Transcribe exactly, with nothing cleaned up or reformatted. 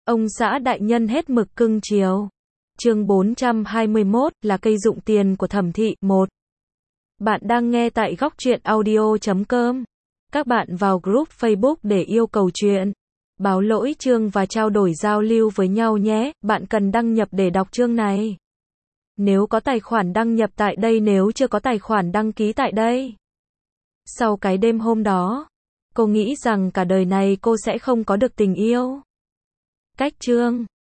Ông xã đại nhân hết mực cưng chiều. Chương bốn trăm hai mươi mốt là cây dụng tiền của Thẩm Thị. một. Bạn đang nghe tại góc truyện audio chấm com. Các bạn vào group Facebook để yêu cầu chuyện, báo lỗi chương và trao đổi giao lưu với nhau nhé. Bạn cần đăng nhập để đọc chương này. Nếu có tài khoản đăng nhập tại đây, nếu chưa có tài khoản đăng ký tại đây. Sau cái đêm hôm đó, cô nghĩ rằng cả đời này cô sẽ không có được tình yêu. Cách chương